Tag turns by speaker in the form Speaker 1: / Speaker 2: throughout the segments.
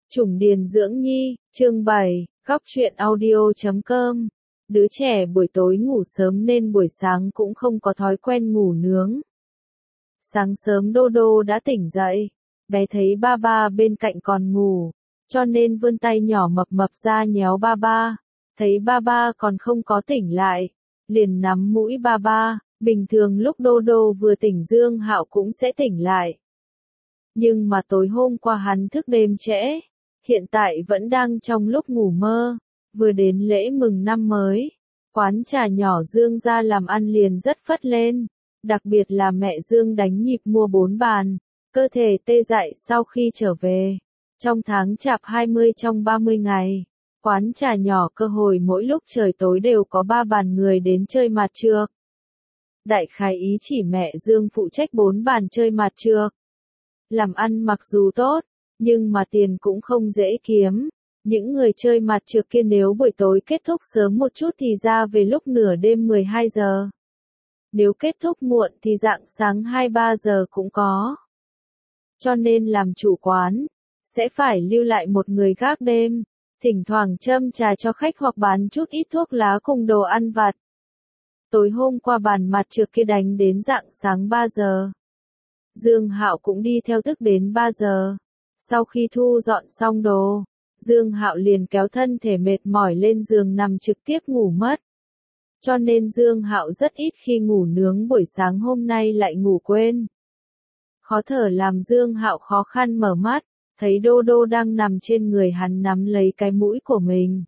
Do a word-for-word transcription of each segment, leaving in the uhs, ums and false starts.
Speaker 1: Chủng Điền Dưỡng Nhi, chương bảy, góc truyện audio chấm com. Đứa trẻ buổi tối ngủ sớm nên buổi sáng cũng không có thói quen ngủ nướng. Sáng sớm Đô Đô đã tỉnh dậy, bé thấy ba ba bên cạnh còn ngủ, cho nên vươn tay nhỏ mập mập ra nhéo ba ba, thấy ba ba còn không có tỉnh lại, liền nắm mũi ba ba. Bình thường lúc Đô Đô vừa tỉnh Dương Hạo cũng sẽ tỉnh lại. Nhưng mà tối hôm qua hắn thức đêm trễ, hiện tại vẫn đang trong lúc ngủ mơ, vừa đến lễ mừng năm mới. Quán trà nhỏ Dương ra làm ăn liền rất phất lên, đặc biệt là mẹ Dương đánh nhịp mua bốn bàn, cơ thể tê dại sau khi trở về. Trong tháng chạp hai mươi trong ba mươi ngày, quán trà nhỏ cơ hội mỗi lúc trời tối đều có ba bàn người đến chơi mạt trược. Đại khái ý chỉ mẹ Dương phụ trách bốn bàn chơi mạt trược. Làm ăn mặc dù tốt, nhưng mà tiền cũng không dễ kiếm. Những người chơi mạt trược kia nếu buổi tối kết thúc sớm một chút thì ra về lúc nửa đêm mười hai giờ. Nếu kết thúc muộn thì rạng sáng hai ba giờ cũng có. Cho nên làm chủ quán, sẽ phải lưu lại một người gác đêm, thỉnh thoảng châm trà cho khách hoặc bán chút ít thuốc lá cùng đồ ăn vặt. Tối hôm qua bàn mạt trược kia đánh đến rạng sáng ba giờ. Dương Hạo cũng đi theo thức đến ba giờ. Sau khi thu dọn xong đồ, Dương Hạo liền kéo thân thể mệt mỏi lên giường nằm trực tiếp ngủ mất. Cho nên Dương Hạo rất ít khi ngủ nướng buổi sáng hôm nay lại ngủ quên. Khó thở làm Dương Hạo khó khăn mở mắt, thấy Đô Đô đang nằm trên người hắn nắm lấy cái mũi của mình.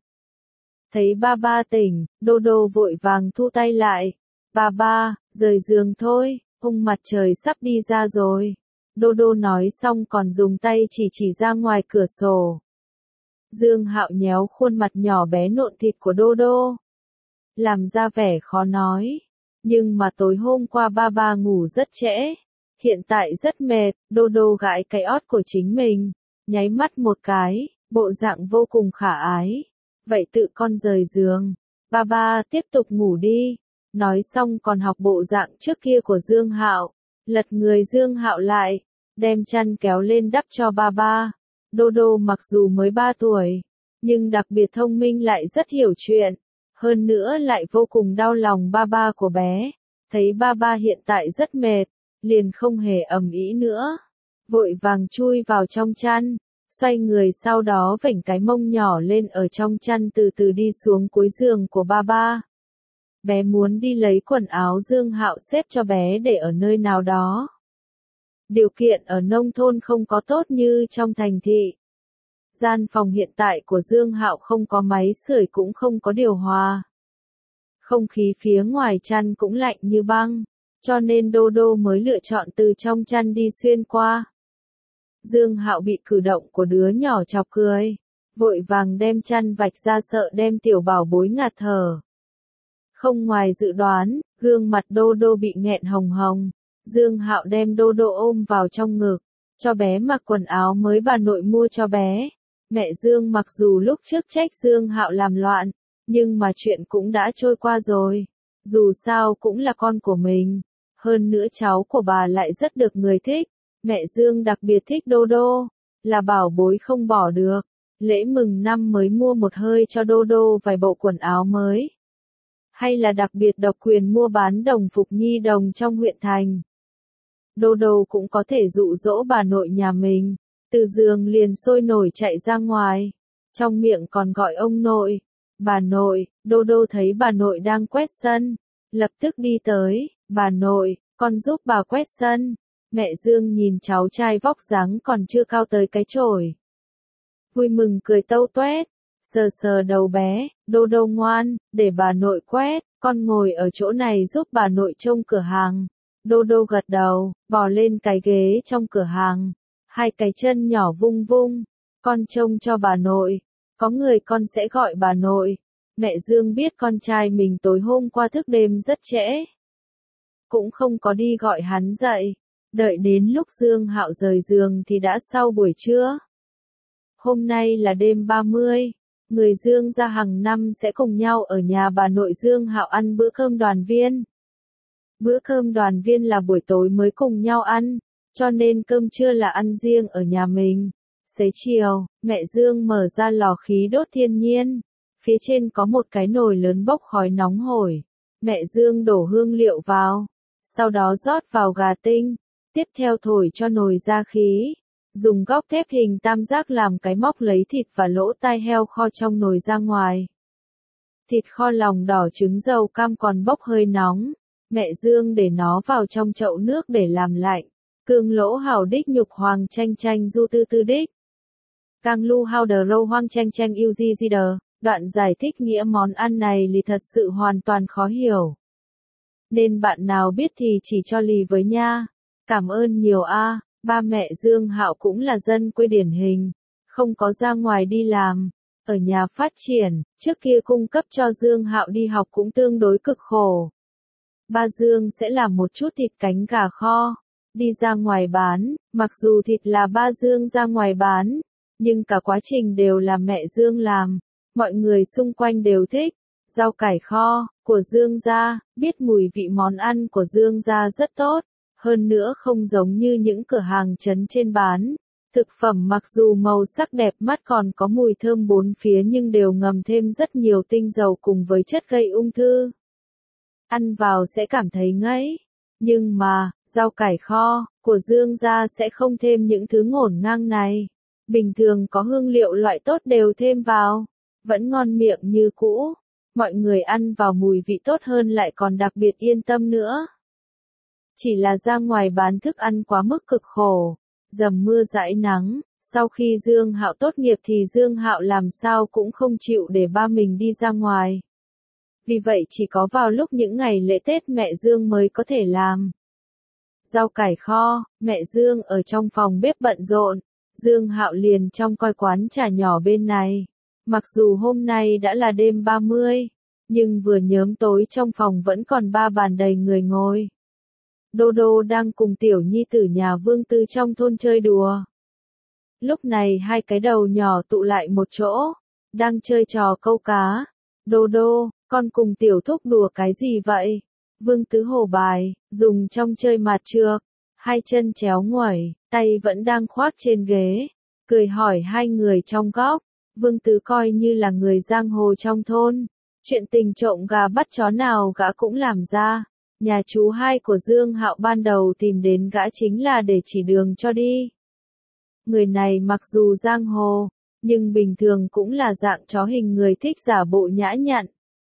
Speaker 1: Thấy ba ba tỉnh, Đô Đô vội vàng thu tay lại. Ba ba, rời giường thôi, hôm mặt trời sắp đi ra rồi. Đô Đô nói xong còn dùng tay chỉ chỉ ra ngoài cửa sổ. Dương Hạo nhéo khuôn mặt nhỏ bé nộn thịt của Đô Đô, làm ra vẻ khó nói. Nhưng mà tối hôm qua ba ba ngủ rất trễ, hiện tại rất mệt. Đô Đô gãi cái ót của chính mình, nháy mắt một cái, bộ dạng vô cùng khả ái. Vậy tự con rời giường, ba ba tiếp tục ngủ đi. Nói xong còn học bộ dạng trước kia của Dương Hạo, lật người Dương Hạo lại, đem chăn kéo lên đắp cho ba ba. Đô Đô mặc dù mới ba tuổi, nhưng đặc biệt thông minh lại rất hiểu chuyện, hơn nữa lại vô cùng đau lòng ba ba của bé. Thấy ba ba hiện tại rất mệt, liền không hề ầm ĩ nữa, vội vàng chui vào trong chăn, xoay người sau đó vểnh cái mông nhỏ lên ở trong chăn từ từ đi xuống cuối giường của ba ba. Bé muốn đi lấy quần áo Dương Hạo xếp cho bé để ở nơi nào đó. Điều kiện ở nông thôn không có tốt như trong thành thị. Gian phòng hiện tại của Dương Hạo không có máy sưởi cũng không có điều hòa. Không khí phía ngoài chăn cũng lạnh như băng, cho nên Đô Đô mới lựa chọn từ trong chăn đi xuyên qua. Dương Hạo bị cử động của đứa nhỏ chọc cười, vội vàng đem chăn vạch ra sợ đem tiểu bảo bối ngạt thở. Không ngoài dự đoán, gương mặt Đô Đô bị nghẹn hồng hồng. Dương Hạo đem Đô Đô ôm vào trong ngực, cho bé mặc quần áo mới bà nội mua cho bé. Mẹ Dương mặc dù lúc trước trách Dương Hạo làm loạn, nhưng mà chuyện cũng đã trôi qua rồi. Dù sao cũng là con của mình, hơn nữa cháu của bà lại rất được người thích. Mẹ Dương đặc biệt thích Đô Đô, là bảo bối không bỏ được. Lễ mừng năm mới mua một hơi cho Đô Đô vài bộ quần áo mới. Hay là đặc biệt độc quyền mua bán đồng phục nhi đồng trong huyện thành. Đô Đô cũng có thể dụ dỗ bà nội nhà mình, từ giường liền sôi nổi chạy ra ngoài, trong miệng còn gọi ông nội, bà nội. Đô Đô thấy bà nội đang quét sân, lập tức đi tới, bà nội, con giúp bà quét sân. Mẹ Dương nhìn cháu trai vóc dáng còn chưa cao tới cái chổi, vui mừng cười tâu toét, sờ sờ đầu bé. Đô Đô ngoan, để bà nội quét, con ngồi ở chỗ này giúp bà nội trông cửa hàng. Đô Đô gật đầu, bò lên cái ghế trong cửa hàng, hai cái chân nhỏ vung vung, con trông cho bà nội, có người con sẽ gọi bà nội. Mẹ Dương biết con trai mình tối hôm qua thức đêm rất trễ, cũng không có đi gọi hắn dậy, đợi đến lúc Dương Hạo rời giường thì đã sau buổi trưa. Hôm nay là đêm ba mươi, người Dương gia hàng năm sẽ cùng nhau ở nhà bà nội Dương Hạo ăn bữa cơm đoàn viên. Bữa cơm đoàn viên là buổi tối mới cùng nhau ăn, cho nên cơm trưa là ăn riêng ở nhà mình, Xế chiều, mẹ Dương mở ra lò khí đốt thiên nhiên. Phía trên có một cái nồi lớn bốc khói nóng hổi. Mẹ Dương đổ hương liệu vào. Sau đó rót vào gà tinh. Tiếp theo thổi cho nồi ra khí. Dùng góc thép hình tam giác làm cái móc lấy thịt và lỗ tai heo kho trong nồi ra ngoài. Thịt kho lòng đỏ trứng dầu cam còn bốc hơi nóng. Mẹ Dương để nó vào trong chậu nước để làm lạnh. Cương lỗ hào đích nhục hoàng chanh chanh du tư tư đích. Cang lu hao đờ râu hoang chanh chanh yêu di di đờ. Đoạn giải thích nghĩa món ăn này lì thật sự hoàn toàn khó hiểu. Nên bạn nào biết thì chỉ cho lì với nha. Cảm ơn nhiều a. Ba mẹ Dương Hạo cũng là dân quê điển hình. Không có ra ngoài đi làm. Ở nhà phát triển, trước kia cung cấp cho Dương Hạo đi học cũng tương đối cực khổ. Ba Dương sẽ làm một chút thịt cánh gà kho. Đi ra ngoài bán, mặc dù thịt là ba Dương ra ngoài bán. Nhưng cả quá trình đều là mẹ Dương làm. Mọi người xung quanh đều thích. Rau cải kho, của Dương gia, biết mùi vị món ăn của Dương gia rất tốt. Hơn nữa không giống như những cửa hàng trấn trên bán. Thực phẩm mặc dù màu sắc đẹp mắt còn có mùi thơm bốn phía nhưng đều ngầm thêm rất nhiều tinh dầu cùng với chất gây ung thư. Ăn vào sẽ cảm thấy ngấy. Nhưng mà, rau cải kho, của Dương gia sẽ không thêm những thứ ngổn ngang này. Bình thường có hương liệu loại tốt đều thêm vào. Vẫn ngon miệng như cũ. Mọi người ăn vào mùi vị tốt hơn lại còn đặc biệt yên tâm nữa. Chỉ là ra ngoài bán thức ăn quá mức cực khổ. Dầm mưa dãi nắng, sau khi Dương Hạo tốt nghiệp thì Dương Hạo làm sao cũng không chịu để ba mình đi ra ngoài. Vì vậy chỉ có vào lúc những ngày lễ Tết mẹ Dương mới có thể làm. Rau cải kho, mẹ Dương ở trong phòng bếp bận rộn, Dương Hạo liền trong coi quán trà nhỏ bên này. Mặc dù hôm nay đã là đêm ba mươi, nhưng vừa nhớm tối trong phòng vẫn còn ba bàn đầy người ngồi. Đô Đô đang cùng tiểu nhi tử nhà Vương Tư trong thôn chơi đùa. Lúc này hai cái đầu nhỏ tụ lại một chỗ, đang chơi trò câu cá. Đô Đô, con cùng tiểu thúc đùa cái gì vậy? Vương Tứ hồ bài, dùng trong chơi mặt trược, hai chân chéo nguẩy, tay vẫn đang khoác trên ghế, cười hỏi hai người trong góc. Vương Tứ coi như là người giang hồ trong thôn, chuyện tình trộm gà bắt chó nào gã cũng làm ra. Nhà chú hai của Dương Hạo ban đầu tìm đến gã chính là để chỉ đường cho đi. Người này mặc dù giang hồ, nhưng bình thường cũng là dạng chó hình người thích giả bộ nhã nhặn.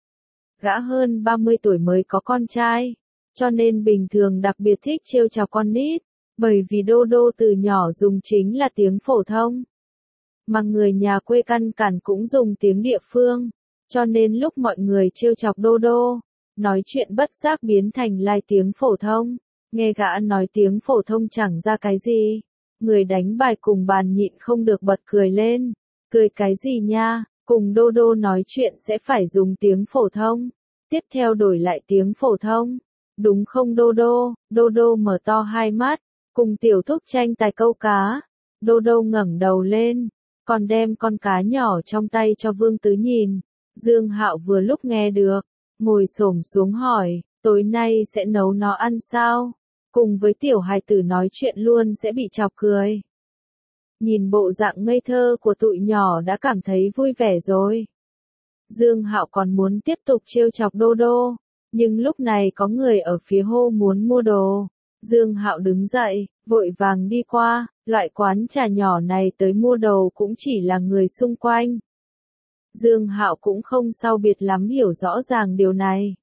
Speaker 1: Gã hơn ba mươi tuổi mới có con trai, cho nên bình thường đặc biệt thích trêu chọc con nít, bởi vì Đô Đô từ nhỏ dùng chính là tiếng phổ thông. Mà người nhà quê căn cản cũng dùng tiếng địa phương, cho nên lúc mọi người trêu chọc Đô Đô, nói chuyện bất giác biến thành lai tiếng phổ thông. Nghe gã nói tiếng phổ thông chẳng ra cái gì. Người đánh bài cùng bàn nhịn không được bật cười lên. Cười cái gì nha, cùng Đô Đô nói chuyện sẽ phải dùng tiếng phổ thông. Tiếp theo đổi lại tiếng phổ thông. Đúng không Đô Đô? Đô Đô mở to hai mắt, cùng tiểu thúc tranh tài câu cá. Đô Đô ngẩng đầu lên, còn đem con cá nhỏ trong tay cho Vương Tứ nhìn. Dương Hạo vừa lúc nghe được, ngồi xổm xuống hỏi, tối nay sẽ nấu nó ăn sao? Cùng với tiểu hài tử nói chuyện luôn sẽ bị chọc cười. Nhìn bộ dạng ngây thơ của tụi nhỏ đã cảm thấy vui vẻ rồi. Dương Hạo còn muốn tiếp tục trêu chọc Đô Đô, nhưng lúc này có người ở phía hô muốn mua đồ. Dương Hạo đứng dậy, vội vàng đi qua, loại quán trà nhỏ này tới mua đồ cũng chỉ là người xung quanh. Dương Hạo cũng không sao biệt lắm hiểu rõ ràng điều này.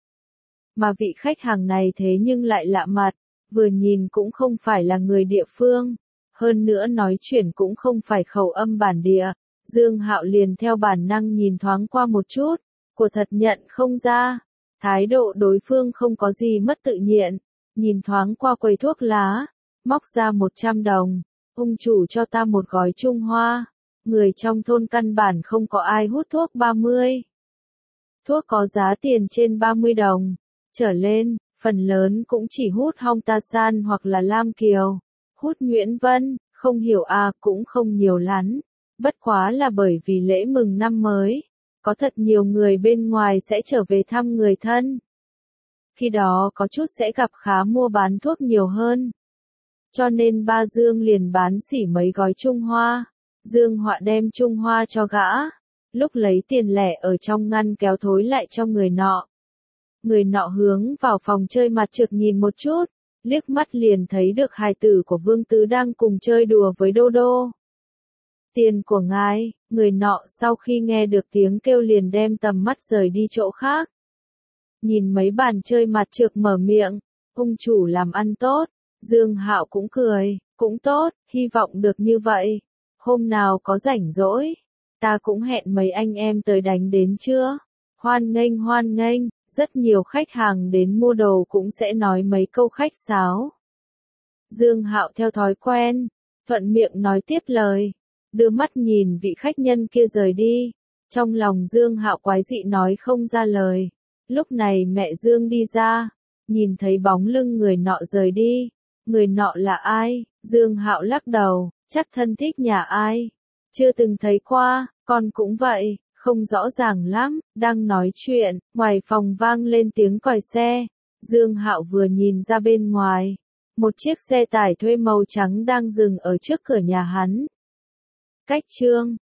Speaker 1: Mà vị khách hàng này thế nhưng lại lạ mặt, vừa nhìn cũng không phải là người địa phương, hơn nữa nói chuyện cũng không phải khẩu âm bản địa. Dương Hạo liền theo bản năng nhìn thoáng qua một chút, của thật nhận không ra. Thái độ đối phương không có gì mất tự nhiên, nhìn thoáng qua quầy thuốc lá, móc ra một trăm đồng, ông chủ cho ta một gói Trung Hoa. Người trong thôn căn bản không có ai hút thuốc ba mươi. Thuốc có giá tiền trên ba mươi đồng, trở lên, phần lớn cũng chỉ hút Hong Ta San hoặc là Lam Kiều. Hút Nguyễn Vân, không hiểu à cũng không nhiều lắm. Bất quá là bởi vì lễ mừng năm mới, có thật nhiều người bên ngoài sẽ trở về thăm người thân. Khi đó có chút sẽ gặp khá mua bán thuốc nhiều hơn. Cho nên ba Dương liền bán xỉ mấy gói Trung Hoa. Dương Họa đem Trung Hoa cho gã, lúc lấy tiền lẻ ở trong ngăn kéo thối lại cho người nọ. Người nọ hướng vào phòng chơi mặt trược nhìn một chút, liếc mắt liền thấy được hài tử của Vương Tứ đang cùng chơi đùa với Đô Đô. Tiền của ngài, người nọ sau khi nghe được tiếng kêu liền đem tầm mắt rời đi chỗ khác. Nhìn mấy bàn chơi mặt trược mở miệng, ông chủ làm ăn tốt, Dương Hạo cũng cười, cũng tốt, hy vọng được như vậy. Hôm nào có rảnh rỗi, ta cũng hẹn mấy anh em tới đánh đến chưa? Hoan nghênh hoan nghênh, rất nhiều khách hàng đến mua đồ cũng sẽ nói mấy câu khách sáo. Dương Hạo theo thói quen, thuận miệng nói tiếp lời, đưa mắt nhìn vị khách nhân kia rời đi. Trong lòng Dương Hạo quái dị nói không ra lời. Lúc này mẹ Dương đi ra, nhìn thấy bóng lưng người nọ rời đi. Người nọ là ai? Dương Hạo lắc đầu, chắc thân thích nhà ai? Chưa từng thấy qua, con cũng vậy, không rõ ràng lắm. Đang nói chuyện, ngoài phòng vang lên tiếng còi xe. Dương Hạo vừa nhìn ra bên ngoài, một chiếc xe tải thuê màu trắng đang dừng ở trước cửa nhà hắn. Cách chương